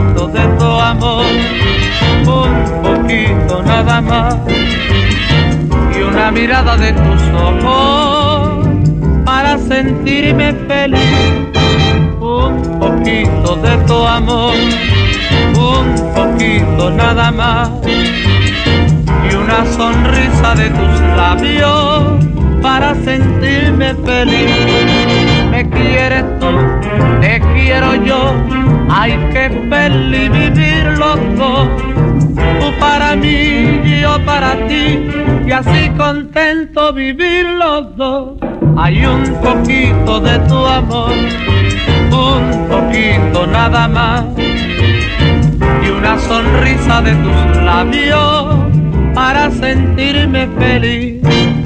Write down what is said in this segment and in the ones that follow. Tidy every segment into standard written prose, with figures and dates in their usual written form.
poquito de tu amor, un poquito nada más, y una mirada de tus ojos para sentirme feliz. Un poquito de tu amor, un poquito nada más, y una sonrisa de tus labios para sentirme feliz. Me quieres tú, te quiero yo, hay que feliz vivir los dos. Tú para mí, yo para ti, y así contento vivir los dos. Hay un poquito de tu amor, un poquito nada más, y una sonrisa de tus labios para sentirme feliz.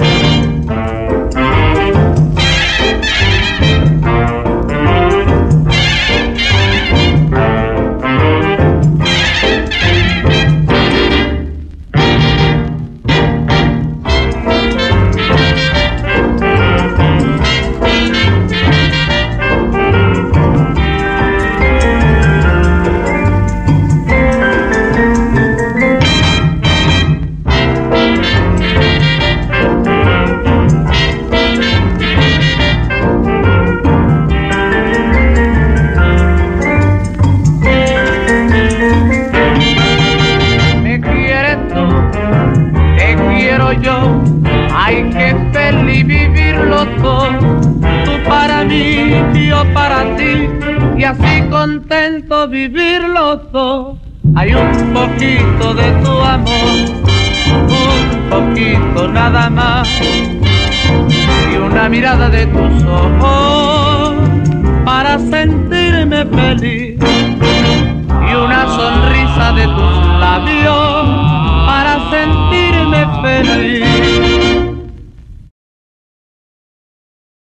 Yo, hay que feliz vivir los dos, tú para mí, yo para ti, y así contento vivir los dos. Hay un poquito de tu amor, un poquito nada más, y una mirada de tus ojos para sentirme feliz.